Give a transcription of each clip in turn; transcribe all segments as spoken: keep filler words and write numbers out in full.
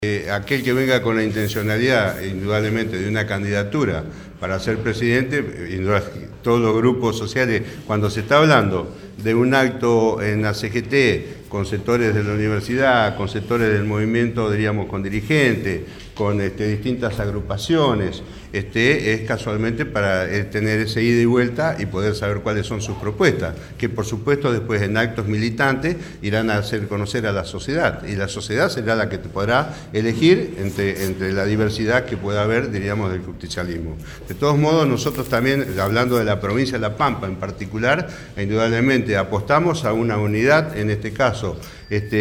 Eh, aquel que venga con la intencionalidad, indudablemente, de una candidatura para ser presidente, todos los grupos sociales, cuando se está hablando de un acto en la C G T, con sectores de la universidad, con sectores del movimiento, diríamos, con dirigentes, con este, distintas agrupaciones, este, es casualmente para eh, tener ese ida y vuelta y poder saber cuáles son sus propuestas, que por supuesto después en actos militantes irán a hacer conocer a la sociedad, y la sociedad será la que te podrá elegir entre, entre la diversidad que pueda haber, diríamos, del justicialismo. De todos modos, nosotros también, hablando de la provincia de La Pampa en particular, indudablemente apostamos a una unidad, en este caso, este,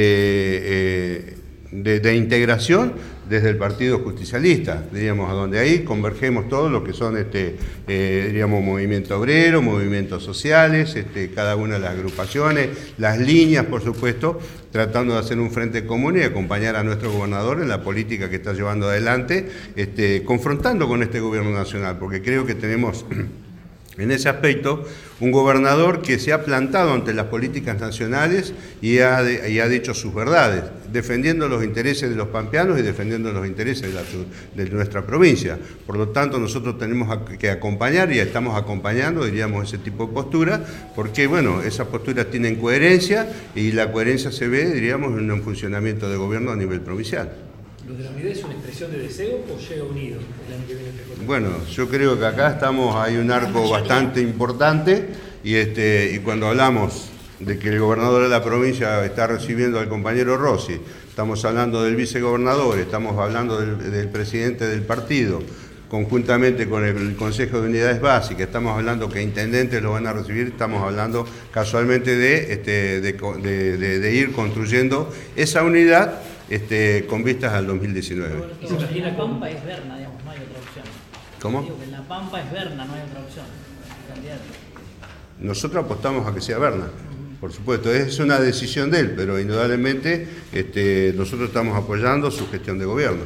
eh, de, de integración desde el Partido Justicialista, diríamos, a donde ahí convergemos todos lo que son, este, eh, diríamos, movimiento obrero, movimientos sociales, este, cada una de las agrupaciones, las líneas, por supuesto, tratando de hacer un frente común y acompañar a nuestro gobernador en la política que está llevando adelante, este, confrontando con este gobierno nacional, porque creo que tenemos en ese aspecto un gobernador que se ha plantado ante las políticas nacionales y ha, de, y ha dicho sus verdades, defendiendo los intereses de los pampeanos y defendiendo los intereses de, la, de nuestra provincia. Por lo tanto, nosotros tenemos que acompañar y estamos acompañando, diríamos, ese tipo de postura, porque, bueno, esas posturas tienen coherencia y la coherencia se ve, diríamos, en un funcionamiento de gobierno a nivel provincial. ¿Lo de la unidad es una expresión de deseo o llega unido el año que viene? Bueno, yo creo que acá estamos, hay un arco bastante importante y, este, y cuando hablamos de que el gobernador de la provincia está recibiendo al compañero Rossi, estamos hablando del vicegobernador, estamos hablando del, del presidente del partido, conjuntamente con el Consejo de Unidades Básicas, estamos hablando que intendentes lo van a recibir, estamos hablando casualmente de, este, de, de, de, de ir construyendo esa unidad este, con vistas al dos mil diecinueve. En La Pampa es Berna, digamos, no hay otra opción. ¿Cómo? Digo que en La Pampa es Berna, no hay otra opción. Candidato. Nosotros apostamos a que sea Berna, por supuesto, es una decisión de él, pero indudablemente este, nosotros estamos apoyando su gestión de gobierno.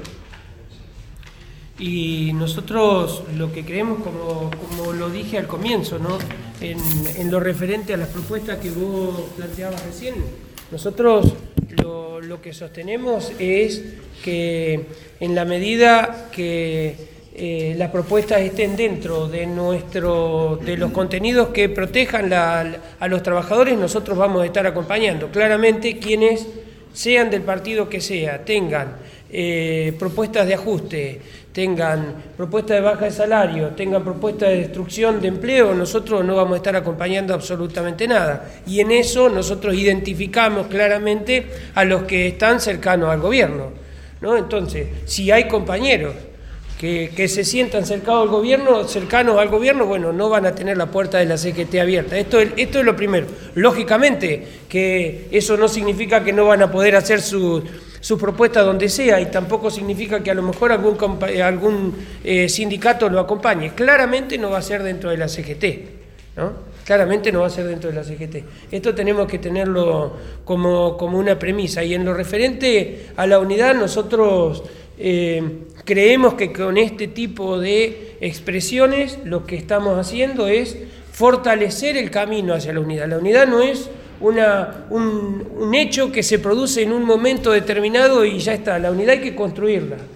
Y nosotros lo que creemos, como, como lo dije al comienzo, ¿no? en, en lo referente a las propuestas que vos planteabas recién, nosotros lo, lo que sostenemos es que en la medida que eh, las propuestas estén dentro de, nuestro, de los contenidos que protejan la, a los trabajadores, nosotros vamos a estar acompañando. Claramente quienes sean del partido que sea, tengan eh, propuestas de ajuste, tengan propuestas de baja de salario, tengan propuestas de destrucción de empleo, nosotros no vamos a estar acompañando absolutamente nada. Y en eso nosotros identificamos claramente a los que están cercanos al gobierno, ¿no? Entonces, si hay compañeros que, que se sientan cercanos al gobierno, cercanos al gobierno, bueno, no van a tener la puerta de la C G T abierta. Esto es, esto es lo primero. Lógicamente que eso no significa que no van a poder hacer su... su propuesta donde sea, y tampoco significa que a lo mejor algún, algún eh, sindicato lo acompañe. Claramente no va a ser dentro de la C G T, ¿no? Claramente no va a ser dentro de la C G T. Esto tenemos que tenerlo como, como una premisa. Y en lo referente a la unidad, nosotros eh, creemos que con este tipo de expresiones lo que estamos haciendo es fortalecer el camino hacia la unidad. La unidad no es Una, un, un hecho que se produce en un momento determinado y ya está. La unidad hay que construirla.